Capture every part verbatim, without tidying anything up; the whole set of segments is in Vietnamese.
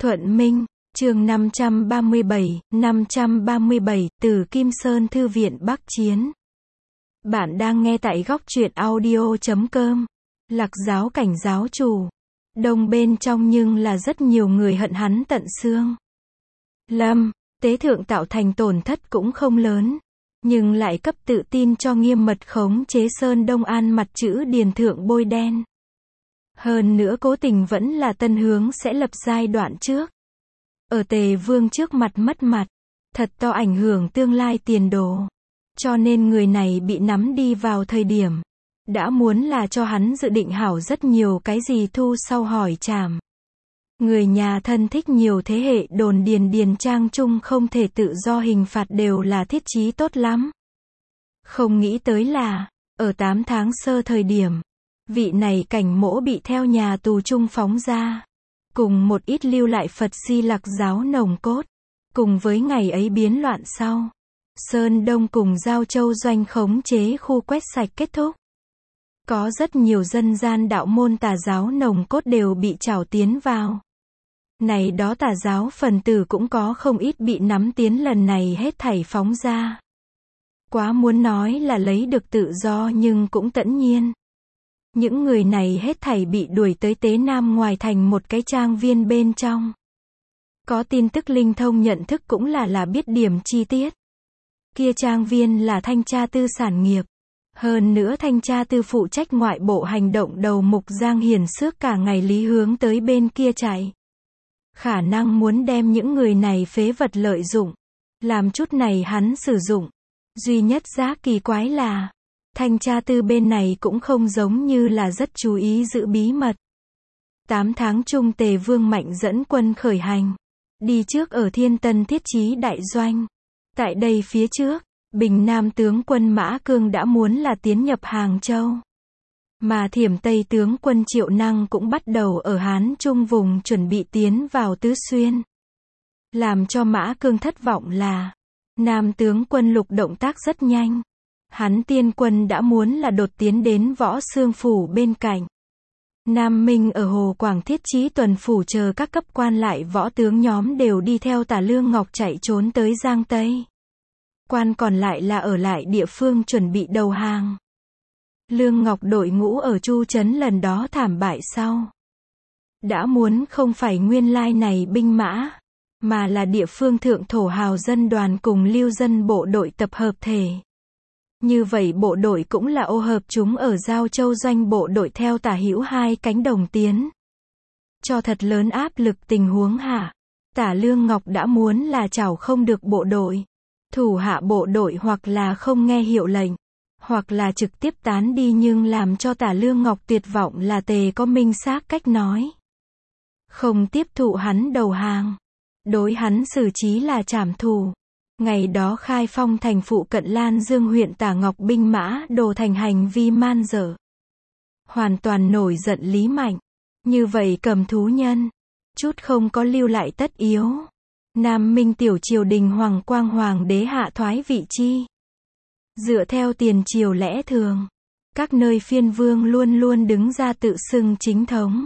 Thuận Minh, chương năm trăm ba mươi bảy, năm trăm ba mươi bảy, từ Kim Sơn Thư viện Bắc Chiến. Bạn đang nghe tại góc truyện audio chấm com. Lạc giáo cảnh giáo chủ. Đông bên trong nhưng là rất nhiều người hận hắn tận xương. Lâm, tế thượng tạo thành tổn thất cũng không lớn, nhưng lại cấp tự tin cho nghiêm mật khống chế Sơn Đông An mặt chữ điền thượng bôi đen. Hơn nữa cố tình vẫn là tân hướng sẽ lập giai đoạn trước. Ở Tề Vương trước mặt mất mặt, thật to ảnh hưởng tương lai tiền đồ. Cho nên người này bị nắm đi vào thời điểm, đã muốn là cho hắn dự định hảo rất nhiều cái gì thu sau hỏi trảm. Người nhà thân thích nhiều thế hệ đồn điền điền trang chung không thể tự do hình phạt đều là thiết chí tốt lắm. Không nghĩ tới là, ở tám tháng sơ thời điểm, vị này cảnh mỗ bị theo nhà tù chung phóng ra. Cùng một ít lưu lại Phật Di Lặc giáo nồng cốt. Cùng với ngày ấy biến loạn sau, Sơn Đông cùng Giao Châu doanh khống chế khu quét sạch kết thúc. Có rất nhiều dân gian đạo môn tà giáo nồng cốt đều bị trảo tiến vào. Này đó tà giáo phần tử cũng có không ít bị nắm tiến lần này hết thảy phóng ra. Quá muốn nói là lấy được tự do nhưng cũng tẫn nhiên. Những người này hết thảy bị đuổi tới Tế Nam ngoài thành một cái trang viên bên trong. Có tin tức linh thông nhận thức cũng là là biết điểm chi tiết. Kia trang viên là thanh tra tư sản nghiệp. Hơn nữa thanh tra tư phụ trách ngoại bộ hành động đầu mục Giang Hiền xước cả ngày lý hướng tới bên kia chạy. Khả năng muốn đem những người này phế vật lợi dụng. Làm chút này hắn sử dụng. Duy nhất giá kỳ quái là, thanh tra tư bên này cũng không giống như là rất chú ý giữ bí mật. tám tháng chung Tề Vương mạnh dẫn quân khởi hành. Đi trước ở Thiên Tân thiết chí đại doanh. Tại đây phía trước, Bình Nam tướng quân Mã Cương đã muốn là tiến nhập Hàng Châu. Mà Thiểm Tây tướng quân Triệu Năng cũng bắt đầu ở Hán Trung vùng chuẩn bị tiến vào Tứ Xuyên. Làm cho Mã Cương thất vọng là, Nam tướng quân Lục động tác rất nhanh. Hắn tiên quân đã muốn là đột tiến đến Võ Xương Phủ bên cạnh. Nam Minh ở Hồ Quảng thiết chí tuần phủ chờ các cấp quan lại võ tướng nhóm đều đi theo Tả Lương Ngọc chạy trốn tới Giang Tây. Quan còn lại là ở lại địa phương chuẩn bị đầu hàng. Lương Ngọc đội ngũ ở Chu Trấn lần đó thảm bại sau. Đã muốn không phải nguyên lai này binh mã, mà là địa phương thượng thổ hào dân đoàn cùng lưu dân bộ đội tập hợp thể. Như vậy bộ đội cũng là ô hợp chúng ở Giao Châu doanh bộ đội theo tả hữu hai cánh đồng tiến. Cho thật lớn áp lực tình huống hạ. Tả Lương Ngọc đã muốn là chảo không được bộ đội. Thủ hạ bộ đội hoặc là không nghe hiệu lệnh, hoặc là trực tiếp tán đi nhưng làm cho Tả Lương Ngọc tuyệt vọng là Tề có minh xác cách nói. Không tiếp thụ hắn đầu hàng. Đối hắn xử trí là trảm thù. Ngày đó Khai Phong thành phụ cận Lan Dương huyện Tả Ngọc binh mã đồ thành hành vi man dở. Hoàn toàn nổi giận Lý Mạnh. Như vậy cầm thú nhân. Chút không có lưu lại tất yếu. Nam Minh tiểu triều đình Hoàng Quang Hoàng đế hạ thoái vị chi. Dựa theo tiền triều lẽ thường. Các nơi phiên vương luôn luôn đứng ra tự xưng chính thống.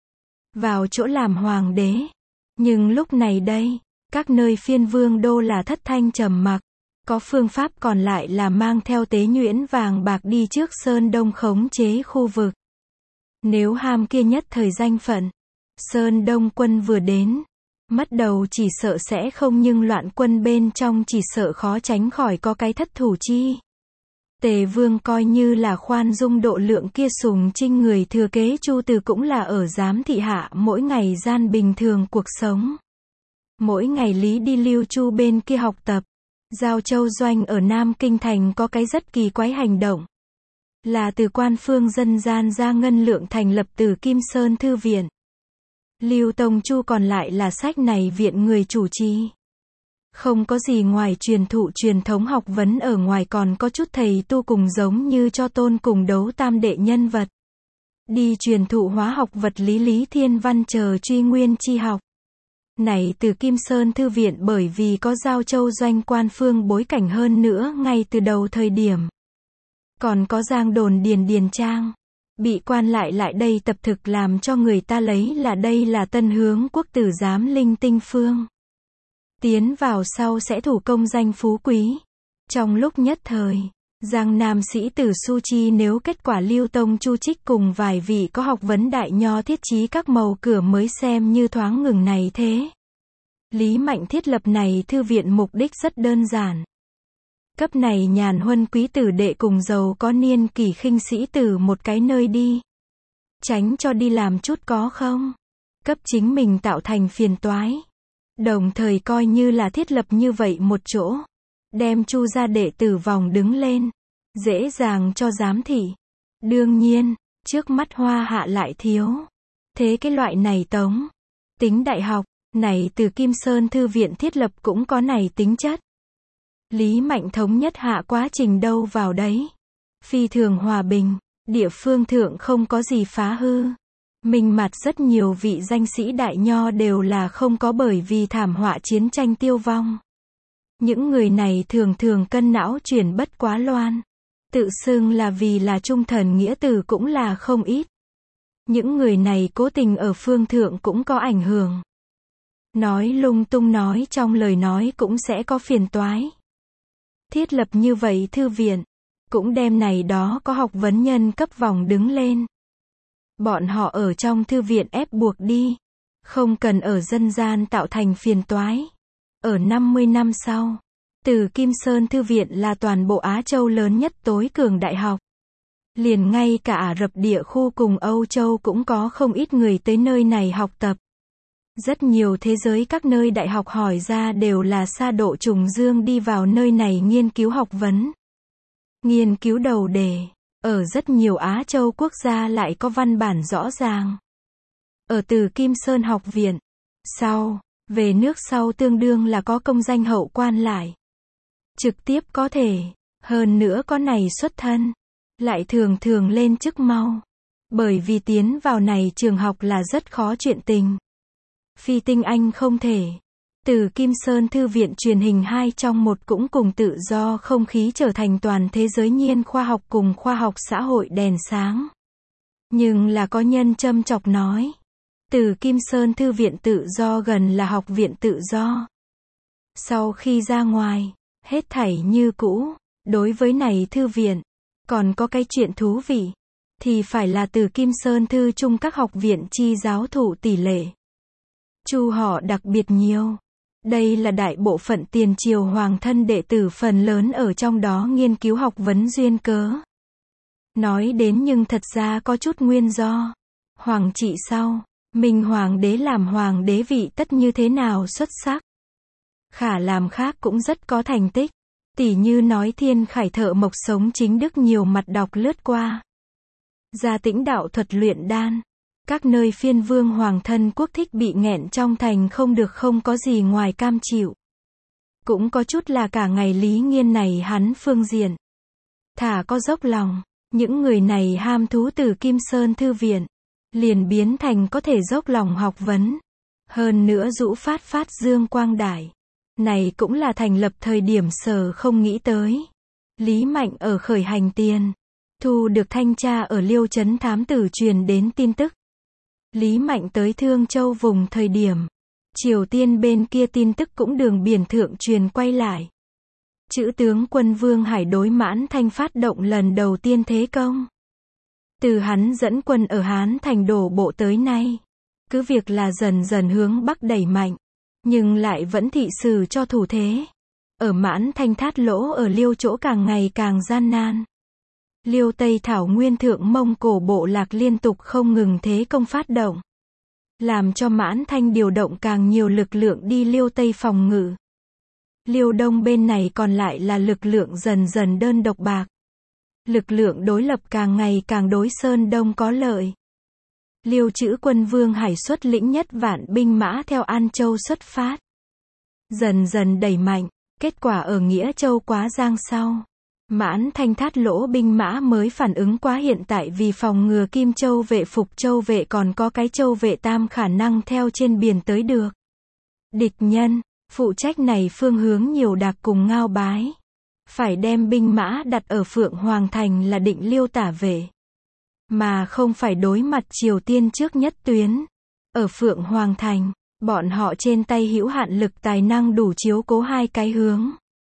Vào chỗ làm hoàng đế. Nhưng lúc này đây. Các nơi phiên vương đô là thất thanh trầm mặc, có phương pháp còn lại là mang theo tế nhuyễn vàng bạc đi trước Sơn Đông khống chế khu vực. Nếu ham kia nhất thời danh phận, Sơn Đông quân vừa đến, mất đầu chỉ sợ sẽ không nhưng loạn quân bên trong chỉ sợ khó tránh khỏi có cái thất thủ chi. Tề Vương coi như là khoan dung độ lượng kia sùng trinh người thừa kế Chu Từ cũng là ở giám thị hạ mỗi ngày gian bình thường cuộc sống. Mỗi ngày Lý đi Lưu Chu bên kia học tập. Giao Châu doanh ở Nam Kinh Thành có cái rất kỳ quái hành động. Là từ quan phương dân gian ra ngân lượng thành lập từ Kim Sơn Thư viện. Lưu Tông Chu còn lại là sách này viện người chủ trì. Không có gì ngoài truyền thụ truyền thống học vấn ở ngoài còn có chút thầy tu cùng giống như cho tôn cùng đấu tam đệ nhân vật. Đi truyền thụ hóa học vật lý lý thiên văn chờ truy nguyên chi học. Này từ Kim Sơn Thư viện bởi vì có Giao Châu doanh quan phương bối cảnh hơn nữa ngay từ đầu thời điểm. Còn có Giang Đồn Điền Điền Trang. Bị quan lại lại đây tập thực làm cho người ta lấy là đây là tân hướng quốc tử giám linh tinh phương. Tiến vào sau sẽ thủ công danh phú quý. Trong lúc nhất thời, Giang Nam sĩ tử Su Chi nếu kết quả Lưu Tông Chu Trích cùng vài vị có học vấn đại nho thiết chí các màu cửa mới xem như thoáng ngừng này thế. Lý Mạnh thiết lập này thư viện mục đích rất đơn giản. Cấp này nhàn huân quý tử đệ cùng giàu có niên kỷ khinh sĩ tử một cái nơi đi. Tránh cho đi làm chút có không. Cấp chính mình tạo thành phiền toái. Đồng thời coi như là thiết lập như vậy một chỗ. Đem Chu gia đệ tử vòng đứng lên. Dễ dàng cho giám thị. Đương nhiên, trước mắt Hoa Hạ lại thiếu. Thế cái loại này tống. Tính đại học, này từ Kim Sơn Thư viện thiết lập cũng có này tính chất. Lý Mạnh thống nhất hạ quá trình đâu vào đấy. Phi thường hòa bình, địa phương thượng không có gì phá hư. Minh mặt rất nhiều vị danh sĩ đại nho đều là không có bởi vì thảm họa chiến tranh tiêu vong. Những người này thường thường cân não chuyển bất quá loan. Tự xưng là vì là trung thần nghĩa tử cũng là không ít. Những người này cố tình ở phương thượng cũng có ảnh hưởng. Nói lung tung nói trong lời nói cũng sẽ có phiền toái. Thiết lập như vậy thư viện, cũng đem này đó có học vấn nhân cấp vòng đứng lên. Bọn họ ở trong thư viện ép buộc đi, không cần ở dân gian tạo thành phiền toái. Ở năm mươi năm sau, từ Kim Sơn Thư viện là toàn bộ Á Châu lớn nhất tối cường đại học. Liền ngay cả Ả Rập địa khu cùng Âu Châu cũng có không ít người tới nơi này học tập. Rất nhiều thế giới các nơi đại học hỏi ra đều là xa độ trùng dương đi vào nơi này nghiên cứu học vấn. Nghiên cứu đầu đề, ở rất nhiều Á Châu quốc gia lại có văn bản rõ ràng. Ở từ Kim Sơn học viện, sau, về nước sau tương đương là có công danh hậu quan lại. Trực tiếp có thể, hơn nữa có này xuất thân, lại thường thường lên chức mau. Bởi vì tiến vào này trường học là rất khó chuyện tình. Phi tinh anh không thể. Từ Kim Sơn Thư viện truyền hình hai trong một cũng cùng tự do không khí trở thành toàn thế giới nhiên khoa học cùng khoa học xã hội đèn sáng. Nhưng là có nhân châm chọc nói. Từ Kim Sơn Thư viện tự do gần là học viện tự do. Sau khi ra ngoài, hết thảy như cũ. Đối với này thư viện, còn có cái chuyện thú vị. Thì phải là từ Kim Sơn Thư chung các học viện chi giáo thụ tỷ lệ. Chu họ đặc biệt nhiều. Đây là đại bộ phận tiền triều hoàng thân đệ tử phần lớn ở trong đó nghiên cứu học vấn duyên cớ. Nói đến nhưng thật ra có chút nguyên do. Hoàng trị sau, Minh Hoàng đế làm hoàng đế vị tất như thế nào xuất sắc. Khả làm khác cũng rất có thành tích. Tỉ như nói Thiên Khải thợ mộc sống chính đức nhiều mặt đọc lướt qua. Gia Tĩnh đạo thuật luyện đan. Các nơi phiên vương hoàng thân quốc thích bị nghẹn trong thành không được không có gì ngoài cam chịu. Cũng có chút là cả ngày lý nghiên này hắn phương diện. Thả có dốc lòng, những người này ham thú từ Kim Sơn Thư viện. Liền biến thành có thể dốc lòng học vấn. Hơn nữa rũ phát phát dương quang đại. Này cũng là thành lập thời điểm sở không nghĩ tới. Lý Mạnh ở khởi hành tiền. Thu được thanh tra ở Liêu Trấn thám tử truyền đến tin tức. Lý Mạnh tới Thương Châu vùng thời điểm. Triều Tiên bên kia tin tức cũng đường biển thượng truyền quay lại. Chữ tướng quân Vương Hải đối Mãn Thanh phát động lần đầu tiên thế công. Từ hắn dẫn quân ở Hán Thành đổ bộ tới nay. Cứ việc là dần dần hướng Bắc đẩy mạnh. Nhưng lại vẫn thị xử cho thủ thế. Ở Mãn Thanh thát lỗ ở Liêu chỗ càng ngày càng gian nan. Liêu Tây Thảo Nguyên thượng Mông Cổ bộ lạc liên tục không ngừng thế công phát động. Làm cho Mãn Thanh điều động càng nhiều lực lượng đi Liêu Tây phòng ngự. Liêu Đông bên này còn lại là lực lượng dần dần đơn độc bạc. Lực lượng đối lập càng ngày càng đối Sơn Đông có lợi. Liêu Chữ quân Vương Hải xuất lĩnh nhất vạn binh mã theo An Châu xuất phát. Dần dần đẩy mạnh, kết quả ở Nghĩa Châu quá giang sau. Mãn Thanh thát lỗ binh mã mới phản ứng quá hiện tại vì phòng ngừa Kim Châu vệ Phục Châu vệ còn có cái Châu vệ Tam khả năng theo trên biển tới được. Địch nhân, phụ trách này phương hướng nhiều đạc cùng Ngao Bái. Phải đem binh mã đặt ở Phượng Hoàng Thành là định Liêu tả vệ. mà không phải đối mặt Triều Tiên trước nhất tuyến. Ở Phượng Hoàng Thành, bọn họ trên tay hữu hạn lực tài năng đủ chiếu cố hai cái hướng.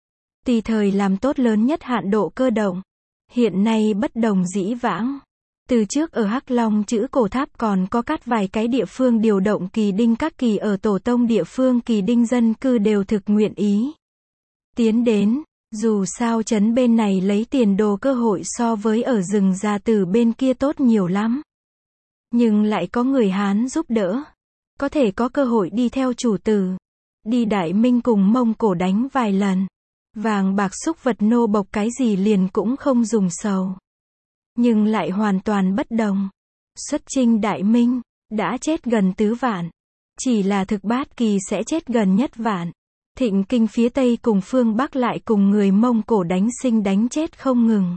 Tùy thời làm tốt lớn nhất hạn độ cơ động. Hiện nay bất đồng dĩ vãng. Từ trước ở Hắc Long chữ cổ tháp còn có cắt vài cái địa phương điều động kỳ đinh, các kỳ ở tổ tông địa phương kỳ đinh dân cư đều thực nguyện ý tiến đến, dù sao trấn bên này lấy tiền đồ cơ hội so với ở rừng Gia Tử bên kia tốt nhiều lắm. Nhưng lại có người Hán giúp đỡ, có thể có cơ hội đi theo chủ tử, đi Đại Minh cùng Mông Cổ đánh vài lần. Vàng bạc xúc vật nô bộc cái gì liền cũng không dùng sầu. Nhưng lại hoàn toàn bất đồng. Xuất chinh Đại Minh, đã chết gần tứ vạn. Chỉ là thực Bát Kỳ sẽ chết gần nhất vạn. Thịnh Kinh phía Tây cùng phương Bắc lại cùng người Mông Cổ đánh sinh đánh chết không ngừng.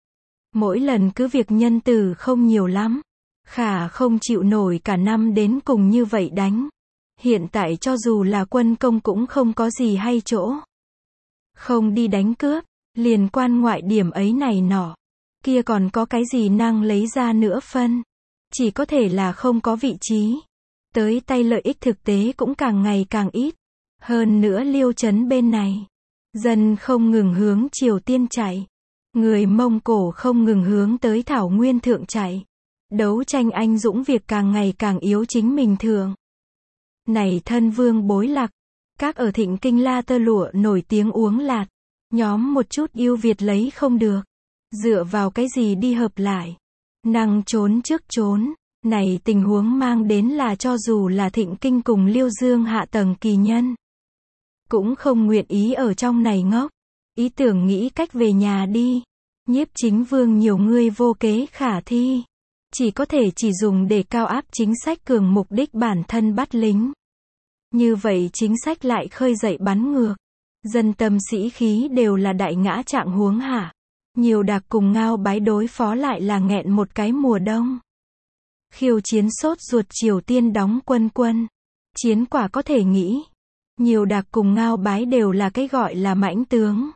Mỗi lần cứ việc nhân tử không nhiều lắm. Khả không chịu nổi cả năm đến cùng như vậy đánh. Hiện tại cho dù là quân công cũng không có gì hay chỗ. Không đi đánh cướp, liền quan ngoại điểm ấy này nọ. Kia còn có cái gì năng lấy ra nữa phân. Chỉ có thể là không có vị trí. Tới tay lợi ích thực tế cũng càng ngày càng ít. Hơn nữa Liêu trấn bên này. Dân không ngừng hướng Triều Tiên chạy. Người Mông Cổ không ngừng hướng tới Thảo Nguyên Thượng chạy. Đấu tranh anh dũng việc càng ngày càng yếu chính mình thường. Này thân vương bối lạc. Các ở Thịnh Kinh La Tơ Lụa nổi tiếng uống lạt. Nhóm một chút yêu Việt lấy không được. Dựa vào cái gì đi hợp lại. Năng trốn trước trốn. Này tình huống mang đến là cho dù là Thịnh Kinh cùng Liêu Dương hạ tầng kỳ nhân. Cũng không nguyện ý ở trong này ngốc. Ý tưởng nghĩ cách về nhà đi. Nhiếp Chính Vương nhiều người vô kế khả thi. Chỉ có thể chỉ dùng để cao áp chính sách cường mục đích bản thân bắt lính. Như vậy chính sách lại khơi dậy bắn ngược. Dân tâm sĩ khí đều là đại ngã trạng huống hạ. Nhiều đặc cùng Ngao Bái đối phó lại là nghẹn một cái mùa đông. Khiêu chiến sốt ruột Triều Tiên đóng quân quân. Chiến quả có thể nghĩ. Nhiều đặc cùng Ngao Bái đều là cái gọi là mãnh tướng.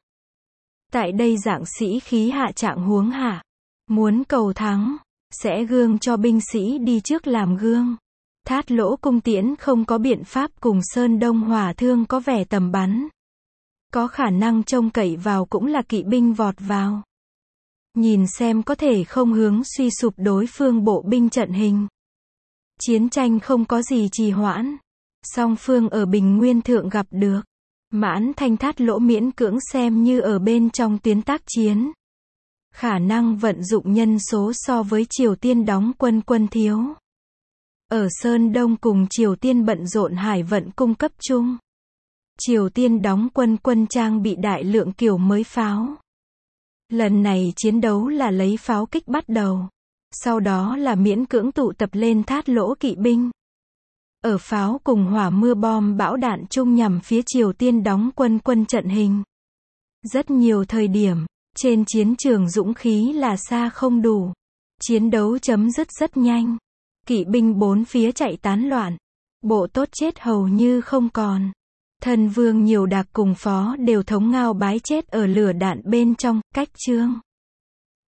Tại đây dạng sĩ khí hạ trạng huống hạ. Muốn cầu thắng. Sẽ gương cho binh sĩ đi trước làm gương. Thát Lỗ cung tiễn không có biện pháp cùng Sơn Đông hỏa thương có vẻ tầm bắn. Có khả năng trông cậy vào cũng là kỵ binh vọt vào. Nhìn xem có thể không hướng suy sụp đối phương bộ binh trận hình. Chiến tranh không có gì trì hoãn. Song phương ở Bình Nguyên Thượng gặp được. Mãn Thanh Thát Lỗ miễn cưỡng xem như ở bên trong tuyến tác chiến. Khả năng vận dụng nhân số so với Triều Tiên đóng quân quân thiếu. Ở Sơn Đông cùng Triều Tiên bận rộn hải vận cung cấp chung. Triều Tiên đóng quân quân trang bị đại lượng kiểu mới pháo. Lần này chiến đấu là lấy pháo kích bắt đầu. Sau đó là miễn cưỡng tụ tập lên Thát Lỗ kỵ binh. Ở pháo cùng hỏa mưa bom bão đạn chung nhằm phía Triều Tiên đóng quân quân trận hình. Rất nhiều thời điểm, trên chiến trường dũng khí là xa không đủ. Chiến đấu chấm dứt rất nhanh. Kỵ binh bốn phía chạy tán loạn. Bộ tốt chết hầu như không còn. Thân vương nhiều đặc cùng phó đều thống Ngao Bái chết ở lửa đạn bên trong, cách chương.